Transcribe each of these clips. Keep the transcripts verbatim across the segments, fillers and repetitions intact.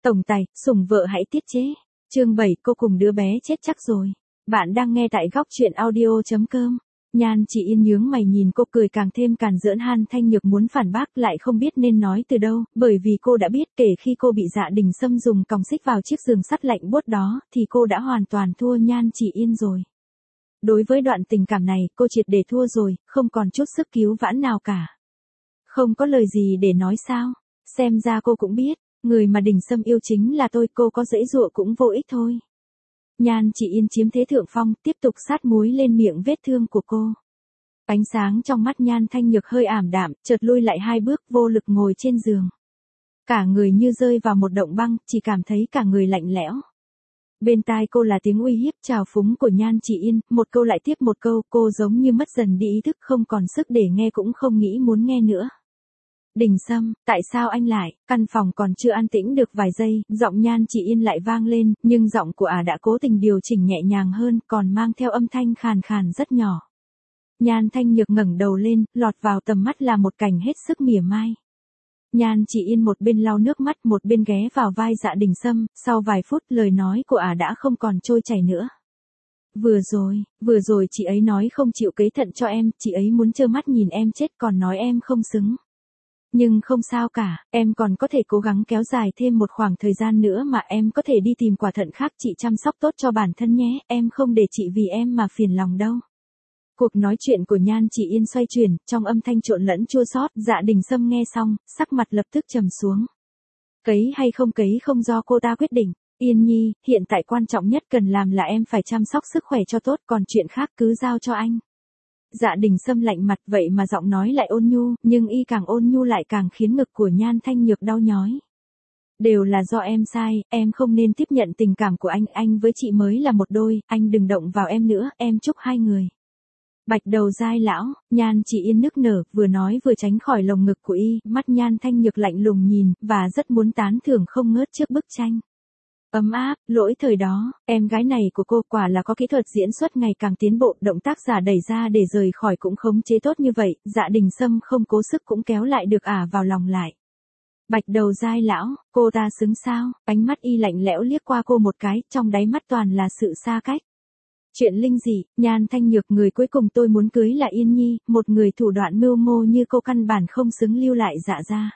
Tổng tài, sủng vợ hãy tiết chế. Chương bảy, cô cùng đứa bé chết chắc rồi. Bạn đang nghe tại góc truyện audio chấm com. Nhan Chỉ Yên nhướng mày nhìn cô cười càng thêm càn giỡn. Han Thanh Nhược muốn phản bác lại không biết nên nói từ đâu, bởi vì cô đã biết kể khi cô bị Dạ Đình Sâm dùng còng xích vào chiếc giường sắt lạnh buốt đó, thì cô đã hoàn toàn thua Nhan Chỉ Yên rồi. Đối với đoạn tình cảm này, cô triệt để thua rồi, không còn chút sức cứu vãn nào cả. Không có lời gì để nói sao? Xem ra cô cũng biết, người mà Đình Sâm yêu chính là tôi, cô có giãy giụa cũng vô ích thôi. Nhan Chỉ Yên chiếm thế thượng phong, tiếp tục sát muối lên miệng vết thương của cô. Ánh sáng trong mắt Nhan Thanh Nhược hơi ảm đạm, chợt lui lại hai bước, vô lực ngồi trên giường. Cả người như rơi vào một động băng, chỉ cảm thấy cả người lạnh lẽo. Bên tai cô là tiếng uy hiếp trào phúng của Nhan Chỉ Yên, một câu lại tiếp một câu, cô giống như mất dần đi ý thức, không còn sức để nghe cũng không nghĩ muốn nghe nữa. Đình Sâm, tại sao anh lại? Căn phòng còn chưa an tĩnh được vài giây, giọng Nhan Chỉ Yên lại vang lên, nhưng giọng của ả đã cố tình điều chỉnh nhẹ nhàng hơn, còn mang theo âm thanh khàn khàn rất nhỏ. Nhan Thanh Nhược ngẩng đầu lên, lọt vào tầm mắt là một cảnh hết sức mỉa mai. Nhan Chỉ Yên một bên lau nước mắt, một bên ghé vào vai Dạ Đình Sâm, sau vài phút lời nói của ả đã không còn trôi chảy nữa. Vừa rồi, vừa rồi chị ấy nói không chịu cấy thận cho em, chị ấy muốn trơ mắt nhìn em chết còn nói em không xứng. Nhưng không sao cả, em còn có thể cố gắng kéo dài thêm một khoảng thời gian nữa mà em có thể đi tìm quả thận khác, chị chăm sóc tốt cho bản thân nhé, em không để chị vì em mà phiền lòng đâu. Cuộc nói chuyện của Nhan Chỉ Yên xoay chuyển, trong âm thanh trộn lẫn chua xót. Dạ Đình Sâm nghe xong, sắc mặt lập tức trầm xuống. Cấy hay không cấy không do cô ta quyết định. Yên Nhi, hiện tại quan trọng nhất cần làm là em phải chăm sóc sức khỏe cho tốt, còn chuyện khác cứ giao cho anh. Dạ Đình Sâm lạnh mặt vậy mà giọng nói lại ôn nhu, nhưng y càng ôn nhu lại càng khiến ngực của Nhan Thanh Nhược đau nhói. Đều là do em sai, em không nên tiếp nhận tình cảm của anh, anh với chị mới là một đôi, anh đừng động vào em nữa, em chúc hai người. Bạch đầu dai lão, Nhan Chỉ Yên nức nở, vừa nói vừa tránh khỏi lồng ngực của y, mắt Nhan Thanh Nhược lạnh lùng nhìn, và rất muốn tán thưởng không ngớt trước bức tranh. Ấm áp, lỗi thời đó, em gái này của cô quả là có kỹ thuật diễn xuất ngày càng tiến bộ, động tác giả đẩy ra để rời khỏi cũng khống chế tốt như vậy, Dạ Đình Sâm không cố sức cũng kéo lại được ả vào lòng lại. Bạch đầu dai lão, cô ta xứng sao? Ánh mắt y lạnh lẽo liếc qua cô một cái, trong đáy mắt toàn là sự xa cách. Chuyện linh dị, Nhan Thanh Nhược, người cuối cùng tôi muốn cưới là Yên Nhi, một người thủ đoạn mưu mô như cô căn bản không xứng lưu lại Dạ gia.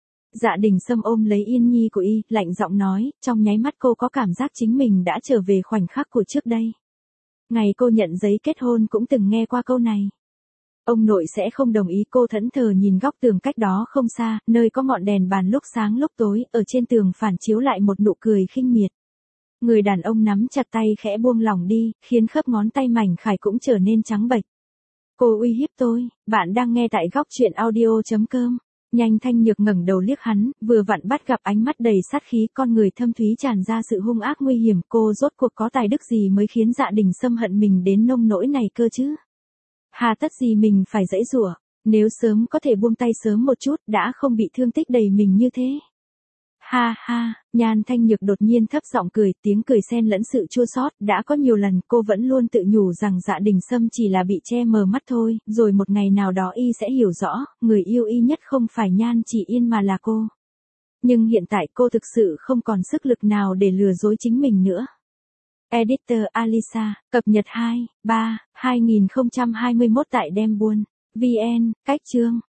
Dạ Đình Sâm ôm lấy Yên Nhi của y, lạnh giọng nói, trong nháy mắt cô có cảm giác chính mình đã trở về khoảnh khắc của trước đây. Ngày cô nhận giấy kết hôn cũng từng nghe qua câu này. Ông nội sẽ không đồng ý, cô thẫn thờ nhìn góc tường cách đó không xa, nơi có ngọn đèn bàn lúc sáng lúc tối, ở trên tường phản chiếu lại một nụ cười khinh miệt. Người đàn ông nắm chặt tay khẽ buông lỏng đi, khiến khớp ngón tay mảnh khải cũng trở nên trắng bệch. Cô uy hiếp tôi, bạn đang nghe tại góc truyện audio chấm com. Nhan Thanh Nhược ngẩng đầu liếc hắn, vừa vặn bắt gặp ánh mắt đầy sát khí, con người thâm thúy tràn ra sự hung ác nguy hiểm, cô rốt cuộc có tài đức gì mới khiến Dạ Đình Sâm hận mình đến nông nỗi này cơ chứ? Hà tất gì mình phải giãy giụa, nếu sớm có thể buông tay sớm một chút, đã không bị thương tích đầy mình như thế. Ha ha, Nhan Thanh Nhược đột nhiên thấp giọng cười, tiếng cười xen lẫn sự chua xót, đã có nhiều lần cô vẫn luôn tự nhủ rằng Dạ Đình Sâm chỉ là bị che mờ mắt thôi, rồi một ngày nào đó y sẽ hiểu rõ, người yêu y nhất không phải Nhan Chỉ Yên mà là cô. Nhưng hiện tại cô thực sự không còn sức lực nào để lừa dối chính mình nữa. Editor Alisa, cập nhật hai, ba, hai nghìn không trăm hai mươi mốt tại Đem Buôn, vê en, cách chương.